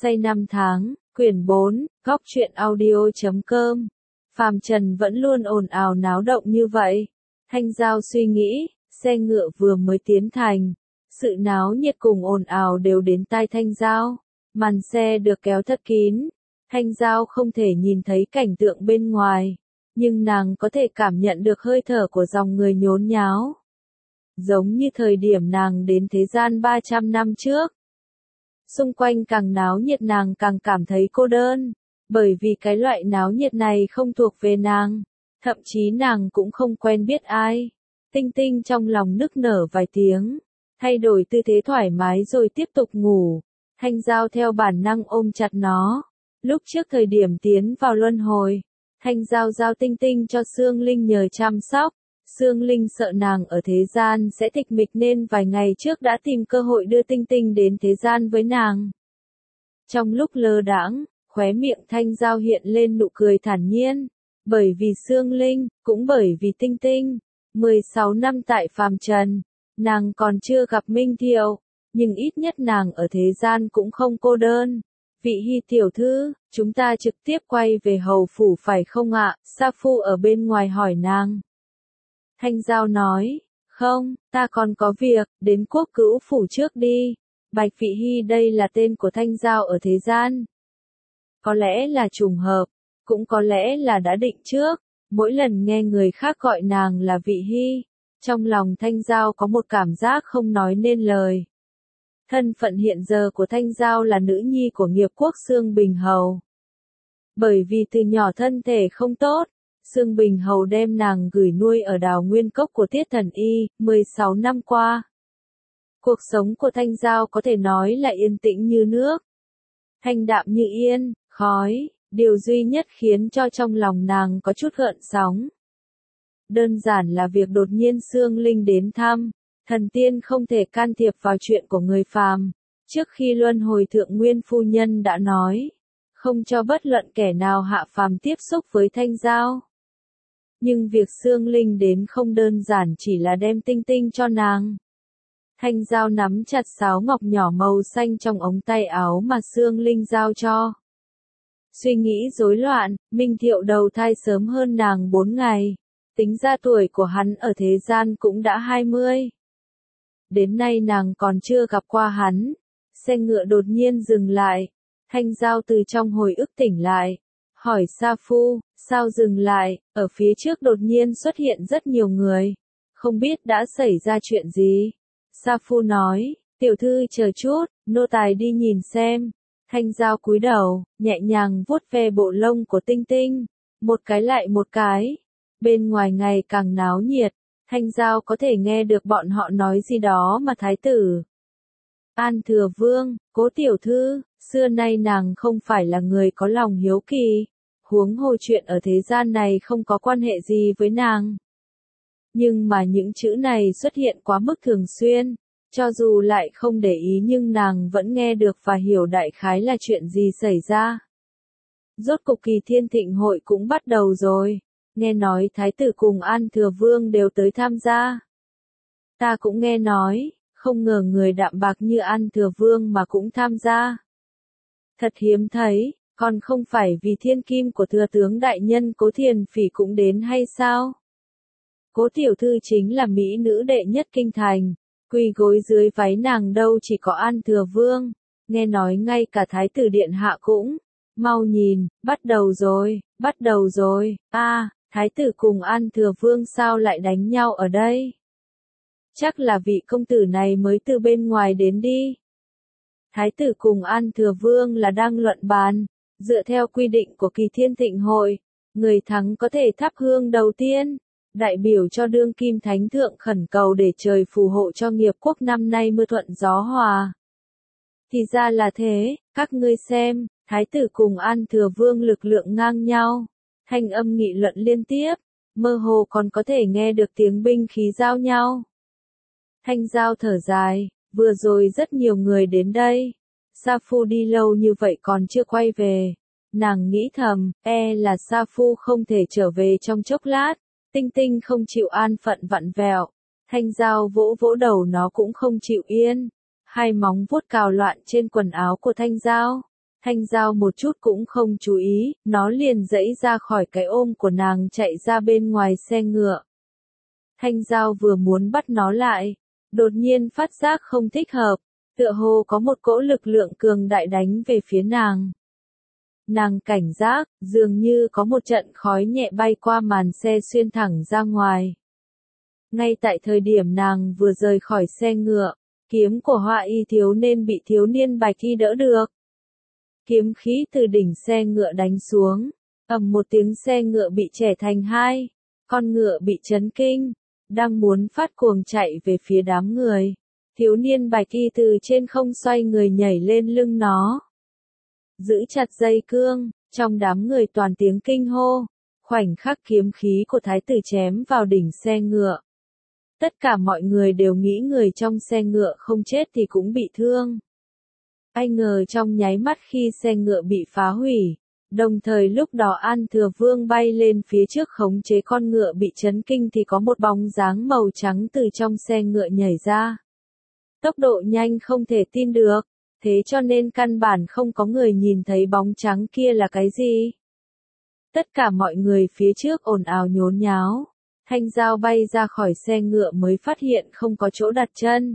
Say năm tháng, quyển 4, góc truyện audio.com. Phàm trần vẫn luôn ồn ào náo động như vậy. Thanh Giao suy nghĩ, xe ngựa vừa mới tiến thành. Sự náo nhiệt cùng ồn ào đều đến tai Thanh Giao. Màn xe được kéo thật kín. Thanh Giao không thể nhìn thấy cảnh tượng bên ngoài. Nhưng nàng có thể cảm nhận được hơi thở của dòng người nhốn nháo. Giống như thời điểm nàng đến thế gian 300 năm trước. Xung quanh càng náo nhiệt nàng càng cảm thấy cô đơn, bởi vì cái loại náo nhiệt này không thuộc về nàng, thậm chí nàng cũng không quen biết ai. Tinh Tinh trong lòng nức nở vài tiếng, thay đổi tư thế thoải mái rồi tiếp tục ngủ. Thanh Giao theo bản năng ôm chặt nó. Lúc trước thời điểm tiến vào luân hồi, Thanh Giao giao Tinh Tinh cho Sương Linh nhờ chăm sóc. Sương Linh sợ nàng ở thế gian sẽ tịch mịch nên vài ngày trước đã tìm cơ hội đưa Tinh Tinh đến thế gian với nàng. Trong lúc lơ đãng, khóe miệng Thanh Giao hiện lên nụ cười thản nhiên, bởi vì Sương Linh, cũng bởi vì Tinh Tinh. 16 năm tại phàm trần, nàng còn chưa gặp Minh Thiệu, nhưng ít nhất nàng ở thế gian cũng không cô đơn. Vị Hy tiểu thư, chúng ta trực tiếp quay về hầu phủ phải không ạ? Sa Phu ở bên ngoài hỏi nàng. Thanh Giao nói, không, ta còn có việc, đến Quốc Cữu phủ trước đi. Bạch Vị Hy đây là tên của Thanh Giao ở thế gian. Có lẽ là trùng hợp, cũng có lẽ là đã định trước. Mỗi lần nghe người khác gọi nàng là Vị Hy, trong lòng Thanh Giao có một cảm giác không nói nên lời. Thân phận hiện giờ của Thanh Giao là nữ nhi của Nghiệp Quốc Xương Bình Hầu. Bởi vì từ nhỏ thân thể không tốt, Xương Bình Hầu đem nàng gửi nuôi ở Đào Nguyên Cốc của Tiết Thần Y. 16 năm qua, cuộc sống của Thanh Giao có thể nói là yên tĩnh như nước, thanh đạm như yên, khói. Điều duy nhất khiến cho trong lòng nàng có chút gợn sóng, đơn giản là việc đột nhiên Sương Linh đến thăm. Thần tiên không thể can thiệp vào chuyện của người phàm. Trước khi luân hồi thượng nguyên phu nhân đã nói, không cho bất luận kẻ nào hạ phàm tiếp xúc với Thanh Giao. Nhưng việc Sương Linh đến không đơn giản chỉ là đem Tinh Tinh cho nàng. Thanh Giao nắm chặt sáo ngọc nhỏ màu xanh trong ống tay áo mà Sương Linh giao cho. Suy nghĩ rối loạn, Minh Thiệu đầu thai sớm hơn nàng 4 ngày. Tính ra tuổi của hắn ở thế gian cũng đã 20. Đến nay nàng còn chưa gặp qua hắn. Xe ngựa đột nhiên dừng lại. Thanh Giao từ trong hồi ức tỉnh lại. Hỏi Sa Phu, sao dừng lại? Ở phía trước đột nhiên xuất hiện rất nhiều người. Không biết đã xảy ra chuyện gì? Sa Phu nói, tiểu thư chờ chút, nô tài đi nhìn xem. Thanh Giao cúi đầu, nhẹ nhàng vuốt ve bộ lông của Tinh Tinh. Một cái lại một cái. Bên ngoài ngày càng náo nhiệt. Thanh Giao có thể nghe được bọn họ nói gì đó mà thái tử An Thừa Vương, Cố tiểu thư, xưa nay nàng không phải là người có lòng hiếu kỳ, huống hồ chuyện ở thế gian này không có quan hệ gì với nàng. Nhưng mà những chữ này xuất hiện quá mức thường xuyên, cho dù lại không để ý nhưng nàng vẫn nghe được và hiểu đại khái là chuyện gì xảy ra. Rốt cục kỳ Thiên Thịnh hội cũng bắt đầu rồi. Nghe nói Thái tử cùng An Thừa Vương đều tới tham gia. Ta cũng nghe nói, không ngờ người đạm bạc như An Thừa Vương mà cũng tham gia. Thật hiếm thấy, còn không phải vì thiên kim của thừa tướng đại nhân Cố Thiền Phỉ cũng đến hay sao? Cố tiểu thư chính là mỹ nữ đệ nhất kinh thành, quỳ gối dưới váy nàng đâu chỉ có An Thừa Vương, nghe nói ngay cả Thái tử điện hạ cũng. Mau nhìn, bắt đầu rồi, bắt đầu rồi. Thái tử cùng An Thừa Vương sao lại đánh nhau ở đây? Chắc là vị công tử này mới từ bên ngoài đến đi. Thái tử cùng An Thừa Vương là đang luận bàn. Dựa theo quy định của kỳ Thiên Thịnh hội, người thắng có thể thắp hương đầu tiên, đại biểu cho đương kim thánh thượng khẩn cầu để trời phù hộ cho Nghiệp Quốc năm nay mưa thuận gió hòa. Thì ra là thế, các ngươi xem, Thái tử cùng An Thừa Vương lực lượng ngang nhau. Thanh âm nghị luận liên tiếp, mơ hồ còn có thể nghe được tiếng binh khí giao nhau. Thanh Giao thở dài, vừa rồi rất nhiều người đến đây. Sa Phu đi lâu như vậy còn chưa quay về. Nàng nghĩ thầm, là Sa Phu không thể trở về trong chốc lát. Tinh Tinh không chịu an phận vặn vẹo. Thanh Giao vỗ vỗ đầu nó cũng không chịu yên. Hai móng vuốt cào loạn trên quần áo của Thanh Giao. Thanh Giao một chút cũng không chú ý, nó liền giãy ra khỏi cái ôm của nàng chạy ra bên ngoài xe ngựa. Thanh Giao vừa muốn bắt nó lại, đột nhiên phát giác không thích hợp, tựa hồ có một cỗ lực lượng cường đại đánh về phía nàng. Nàng cảnh giác, dường như có một trận khói nhẹ bay qua màn xe xuyên thẳng ra ngoài. Ngay tại thời điểm nàng vừa rời khỏi xe ngựa, kiếm của Họa Y thiếu nên bị thiếu niên bạch y đỡ được. Kiếm khí từ đỉnh xe ngựa đánh xuống, ầm một tiếng xe ngựa bị chẻ thành hai, con ngựa bị chấn kinh, đang muốn phát cuồng chạy về phía đám người. Thiếu niên bạch y từ trên không xoay người nhảy lên lưng nó. Giữ chặt dây cương, trong đám người toàn tiếng kinh hô, khoảnh khắc kiếm khí của thái tử chém vào đỉnh xe ngựa. Tất cả mọi người đều nghĩ người trong xe ngựa không chết thì cũng bị thương. Ai ngờ trong nháy mắt khi xe ngựa bị phá hủy, đồng thời lúc đó An Thừa Vương bay lên phía trước khống chế con ngựa bị chấn kinh thì có một bóng dáng màu trắng từ trong xe ngựa nhảy ra. Tốc độ nhanh không thể tin được, thế cho nên căn bản không có người nhìn thấy bóng trắng kia là cái gì. Tất cả mọi người phía trước ồn ào nhốn nháo. Thanh Giao bay ra khỏi xe ngựa mới phát hiện không có chỗ đặt chân.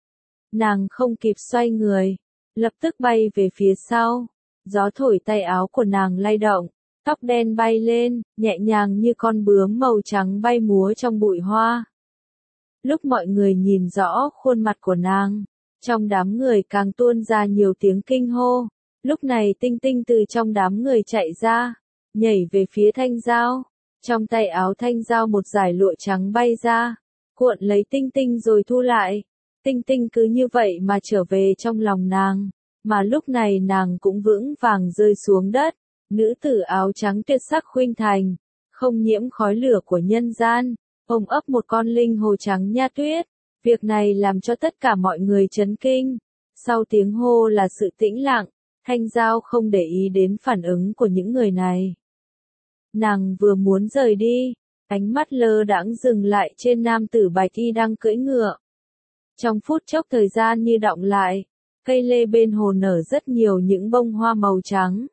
Nàng không kịp xoay người, lập tức bay về phía sau. Gió thổi tay áo của nàng lay động, tóc đen bay lên, nhẹ nhàng như con bướm màu trắng bay múa trong bụi hoa. Lúc mọi người nhìn rõ khuôn mặt của nàng, trong đám người càng tuôn ra nhiều tiếng kinh hô. Lúc này Tinh Tinh từ trong đám người chạy ra, nhảy về phía Thanh Giao. Trong tay áo Thanh Giao một dải lụa trắng bay ra, cuộn lấy Tinh Tinh rồi thu lại. Tinh Tinh cứ như vậy mà trở về trong lòng nàng, mà lúc này nàng cũng vững vàng rơi xuống đất. Nữ tử áo trắng tuyệt sắc khuynh thành, không nhiễm khói lửa của nhân gian, ôm ấp một con linh hồ trắng nha tuyết. Việc này làm cho tất cả mọi người chấn kinh. Sau tiếng hô là sự tĩnh lặng, Thanh Giao không để ý đến phản ứng của những người này. Nàng vừa muốn rời đi, ánh mắt lơ đãng dừng lại trên nam tử bạch y đang cưỡi ngựa. Trong phút chốc thời gian như đọng lại, cây lê bên hồ nở rất nhiều những bông hoa màu trắng.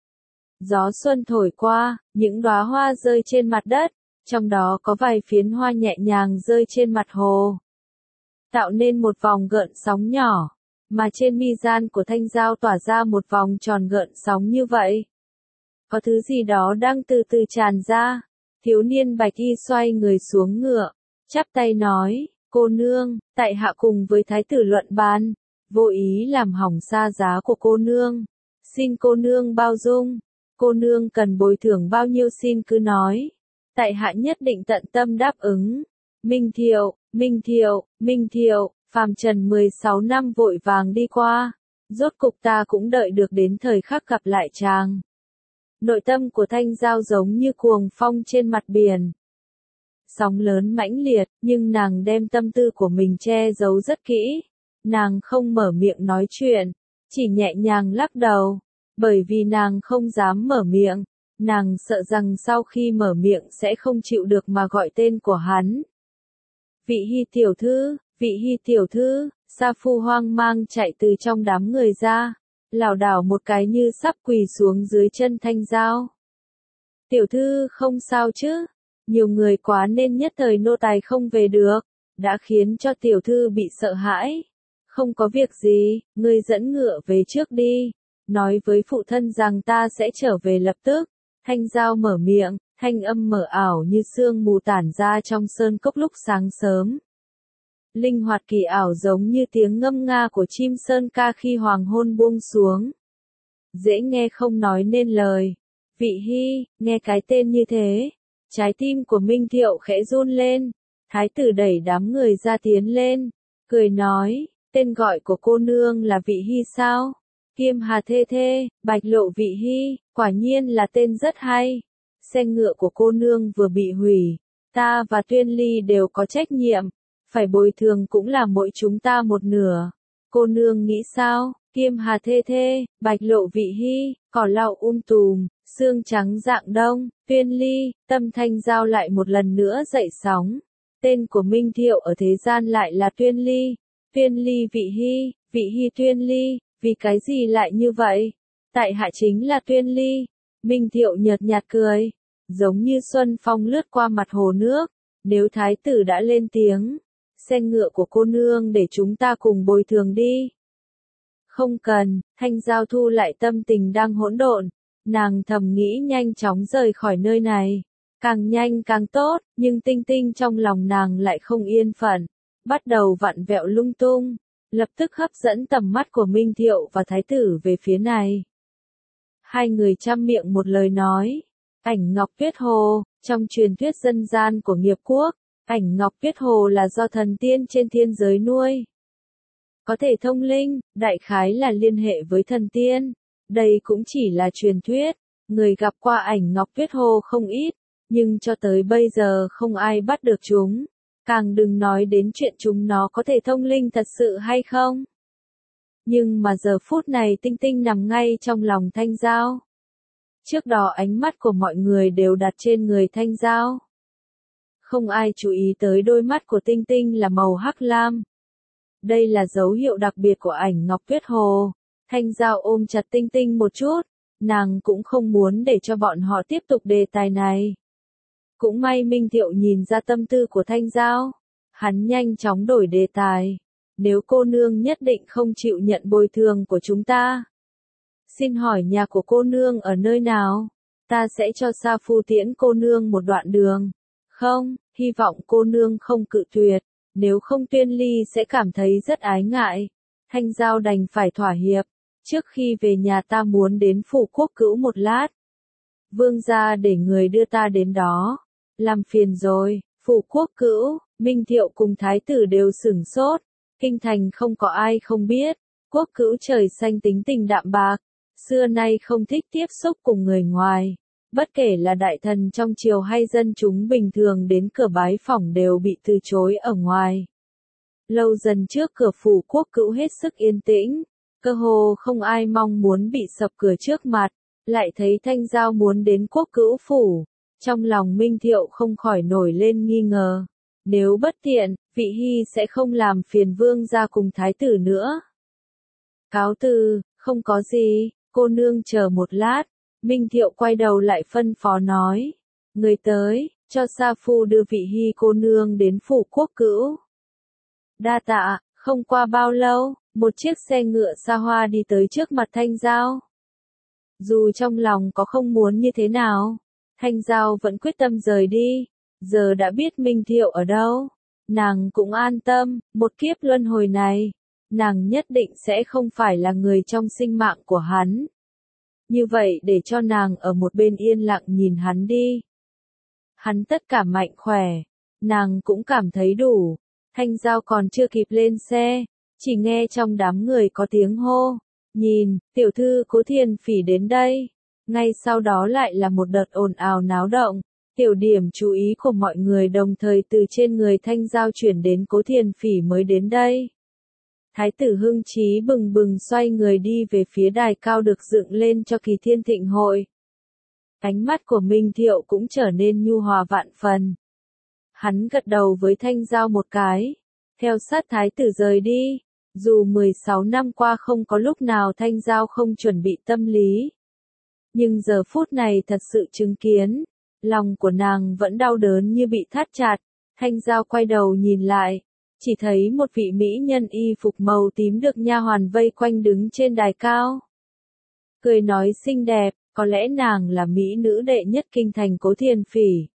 Gió xuân thổi qua, những đóa hoa rơi trên mặt đất, trong đó có vài phiến hoa nhẹ nhàng rơi trên mặt hồ, tạo nên một vòng gợn sóng nhỏ, mà trên mi gian của Thanh Giao tỏa ra một vòng tròn gợn sóng như vậy. Có thứ gì đó đang từ từ tràn ra. Thiếu niên bạch y xoay người xuống ngựa, chắp tay nói, cô nương, tại hạ cùng với thái tử luận bàn, vô ý làm hỏng xa giá của cô nương. Xin cô nương bao dung, cô nương cần bồi thường bao nhiêu xin cứ nói. Tại hạ nhất định tận tâm đáp ứng. Minh Thiệu, Minh Thiệu, Minh Thiệu, phàm trần 16 năm vội vàng đi qua. Rốt cục ta cũng đợi được đến thời khắc gặp lại chàng. Nội tâm của Thanh Giao giống như cuồng phong trên mặt biển. Sóng lớn mãnh liệt, nhưng nàng đem tâm tư của mình che giấu rất kỹ. Nàng không mở miệng nói chuyện, chỉ nhẹ nhàng lắc đầu. Bởi vì nàng không dám mở miệng, nàng sợ rằng sau khi mở miệng sẽ không chịu được mà gọi tên của hắn. Vị Hy tiểu thư, vị Hy tiểu thư, Sa Phu hoang mang chạy từ trong đám người ra, lảo đảo một cái như sắp quỳ xuống dưới chân Thanh Giao. Tiểu thư không sao chứ? Nhiều người quá nên nhất thời nô tài không về được, đã khiến cho tiểu thư bị sợ hãi. Không có việc gì, ngươi dẫn ngựa về trước đi, nói với phụ thân rằng ta sẽ trở về lập tức. Thanh Giao mở miệng, thanh âm mờ ảo như sương mù tản ra trong sơn cốc lúc sáng sớm. Linh hoạt kỳ ảo giống như tiếng ngâm nga của chim sơn ca khi hoàng hôn buông xuống. Dễ nghe không nói nên lời. Vị Hy, nghe cái tên như thế, trái tim của Minh Thiệu khẽ run lên. Thái tử đẩy đám người ra tiến lên, cười nói, tên gọi của cô nương là Vị Hy sao? Kiêm Hà Thê Thê, Bạch Lộ Vị Hy, quả nhiên là tên rất hay. Xe ngựa của cô nương vừa bị hủy, ta và Tuyên Ly đều có trách nhiệm, phải bồi thường cũng là mỗi chúng ta một nửa. Cô nương nghĩ sao? Kiêm Hà Thê Thê, Bạch Lộ Vị Hy, cỏ lau tùm, xương trắng dạng đông, Tuyên Ly, tâm Thanh Giao lại một lần nữa dậy sóng. Tên của Minh Thiệu ở thế gian lại là Tuyên Ly. Tuyên Ly Vị Hy Tuyên Ly, vì cái gì lại như vậy? Tại hạ chính là Tuyên Ly. Minh Thiệu nhợt nhạt cười, giống như xuân phong lướt qua mặt hồ nước. Nếu thái tử đã lên tiếng, xe ngựa của cô nương để chúng ta cùng bồi thường đi. Không cần, Thanh Giao thu lại tâm tình đang hỗn độn, nàng thầm nghĩ nhanh chóng rời khỏi nơi này. Càng nhanh càng tốt, nhưng Tinh Tinh trong lòng nàng lại không yên phận, bắt đầu vặn vẹo lung tung, lập tức hấp dẫn tầm mắt của Minh Thiệu và thái tử về phía này. Hai người chăm miệng một lời nói, ảnh ngọc tuyết hồ, trong truyền thuyết dân gian của Nghiệp Quốc, ảnh ngọc tuyết hồ là do thần tiên trên thiên giới nuôi. Có thể thông linh, đại khái là liên hệ với thần tiên. Đây cũng chỉ là truyền thuyết, người gặp qua ảnh ngọc tuyết hồ không ít, nhưng cho tới bây giờ không ai bắt được chúng. Càng đừng nói đến chuyện chúng nó có thể thông linh thật sự hay không. Nhưng mà giờ phút này Tinh Tinh nằm ngay trong lòng Thanh Giao. Trước đó ánh mắt của mọi người đều đặt trên người Thanh Giao. Không ai chú ý tới đôi mắt của Tinh Tinh là màu hắc lam. Đây là dấu hiệu đặc biệt của ảnh ngọc tuyết hồ. Thanh Giao ôm chặt Tinh Tinh một chút, nàng cũng không muốn để cho bọn họ tiếp tục đề tài này. Cũng may Minh Thiệu nhìn ra tâm tư của Thanh Giao, hắn nhanh chóng đổi đề tài. Nếu cô nương nhất định không chịu nhận bồi thường của chúng ta, xin hỏi nhà của cô nương ở nơi nào? Ta sẽ cho Sa Phu tiễn cô nương một đoạn đường. Không, hy vọng cô nương không cự tuyệt, nếu không Tuyên Ly sẽ cảm thấy rất ái ngại. Thanh Giao đành phải thỏa hiệp, trước khi về nhà ta muốn đến phủ quốc cữu một lát. Vương gia để người đưa ta đến đó. Làm phiền rồi, phủ quốc cữu, Minh Thiệu cùng thái tử đều sửng sốt. Kinh thành không có ai không biết, quốc cữu trời xanh tính tình đạm bạc, xưa nay không thích tiếp xúc cùng người ngoài. Bất kể là đại thần trong triều hay dân chúng bình thường đến cửa bái phỏng đều bị từ chối ở ngoài. Lâu dần trước cửa phủ quốc cữu hết sức yên tĩnh, cơ hồ không ai mong muốn bị sập cửa trước mặt, lại thấy Thanh Giao muốn đến quốc cữu phủ. Trong lòng Minh Thiệu không khỏi nổi lên nghi ngờ. Nếu bất tiện, vị hy sẽ không làm phiền vương gia cùng thái tử nữa. Cáo từ, không có gì, cô nương chờ một lát. Minh Thiệu quay đầu lại phân phó nói. Người tới, cho Sa Phu đưa vị hy cô nương đến phủ quốc cữu. Đa tạ, không qua bao lâu, một chiếc xe ngựa xa hoa đi tới trước mặt Thanh Giao. Dù trong lòng có không muốn như thế nào, Thanh Giao vẫn quyết tâm rời đi. Giờ đã biết Minh Thiệu ở đâu, nàng cũng an tâm, một kiếp luân hồi này, nàng nhất định sẽ không phải là người trong sinh mạng của hắn. Như vậy để cho nàng ở một bên yên lặng nhìn hắn đi. Hắn tất cả mạnh khỏe, nàng cũng cảm thấy đủ. Thanh Giao còn chưa kịp lên xe, chỉ nghe trong đám người có tiếng hô. Nhìn, tiểu thư Cố Thiền Phỉ đến đây. Ngay sau đó lại là một đợt ồn ào náo động. Tiểu điểm chú ý của mọi người đồng thời từ trên người Thanh Giao chuyển đến Cố Thiền Phỉ mới đến đây. Thái tử hưng trí bừng bừng xoay người đi về phía đài cao được dựng lên cho kỳ thiên thịnh hội. Ánh mắt của Minh Thiệu cũng trở nên nhu hòa vạn phần. Hắn gật đầu với Thanh Giao một cái, theo sát thái tử rời đi. Dù 16 năm qua không có lúc nào Thanh Giao không chuẩn bị tâm lý, nhưng giờ phút này thật sự chứng kiến, lòng của nàng vẫn đau đớn như bị thắt chặt. Thanh Giao quay đầu nhìn lại, chỉ thấy một vị mỹ nhân y phục màu tím được nha hoàn vây quanh đứng trên đài cao. Cười nói xinh đẹp, có lẽ nàng là mỹ nữ đệ nhất kinh thành Cố Thiền Phỉ.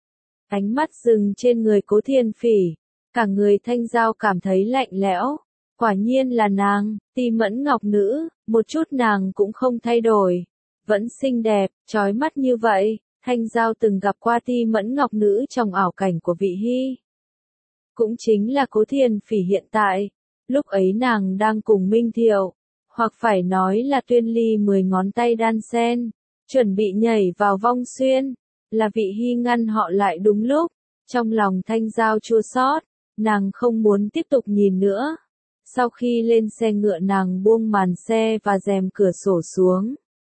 Ánh mắt dừng trên người Cố Thiền Phỉ, cả người Thanh Giao cảm thấy lạnh lẽo. Quả nhiên là nàng, Ti Mẫn Ngọc nữ, một chút nàng cũng không thay đổi, vẫn xinh đẹp, chói mắt như vậy. Thanh Giao từng gặp qua Ti Mẫn Ngọc nữ trong ảo cảnh của vị hy. Cũng chính là Cố Thiền Phỉ hiện tại, lúc ấy nàng đang cùng Minh Thiệu, hoặc phải nói là Tuyên Ly 10 ngón tay đan sen, chuẩn bị nhảy vào vong xuyên, là vị hy ngăn họ lại đúng lúc. Trong lòng Thanh Giao chua xót, nàng không muốn tiếp tục nhìn nữa. Sau khi lên xe ngựa nàng buông màn xe và rèm cửa sổ xuống.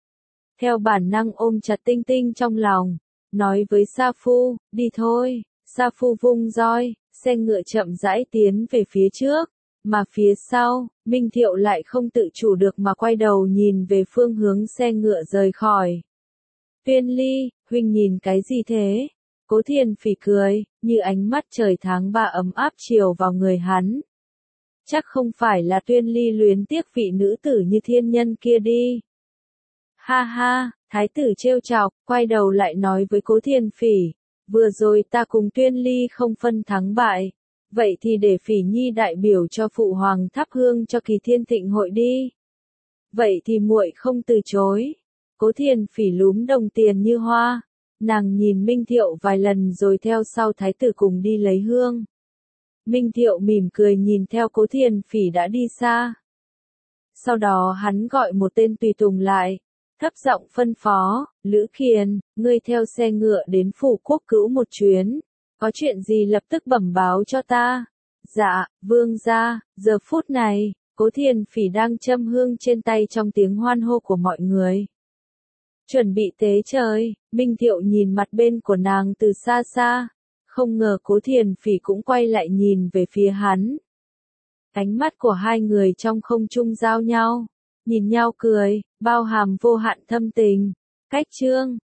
Theo bản năng ôm chặt Tinh Tinh trong lòng, nói với Sa Phu, đi thôi. Sa Phu vung roi, xe ngựa chậm rãi tiến về phía trước. Mà phía sau, Minh Thiệu lại không tự chủ được mà quay đầu nhìn về phương hướng xe ngựa rời khỏi. Tuyên Ly, huynh nhìn cái gì thế? Cố Thiền Phỉ cười, như ánh mắt trời tháng 3 ấm áp chiều vào người hắn. Chắc không phải là Tuyên Ly luyến tiếc vị nữ tử như thiên nhân kia đi. Ha ha, thái tử trêu chọc, quay đầu lại nói với Cố Thiền Phỉ, vừa rồi ta cùng Tuyên Ly không phân thắng bại, vậy thì để Phỉ Nhi đại biểu cho phụ hoàng thắp hương cho kỳ thiên thịnh hội đi. Vậy thì muội không từ chối. Cố Thiền Phỉ lúm đồng tiền như hoa, nàng nhìn Minh Thiệu vài lần rồi theo sau thái tử cùng đi lấy hương. Minh Thiệu mỉm cười nhìn theo Cố Thiền Phỉ đã đi xa. Sau đó hắn gọi một tên tùy tùng lại, thấp giọng phân phó, Lữ Khiên, ngươi theo xe ngựa đến phủ quốc cữu một chuyến, có chuyện gì lập tức bẩm báo cho ta. Dạ, vương gia. Giờ phút này, Cố Thiền Phỉ đang châm hương trên tay trong tiếng hoan hô của mọi người. Chuẩn bị tế trời, Minh Thiệu nhìn mặt bên của nàng từ xa xa, không ngờ Cố Thiền Phỉ cũng quay lại nhìn về phía hắn. Ánh mắt của hai người trong không trung giao nhau, nhìn nhau cười, bao hàm vô hạn thâm tình. Cách chương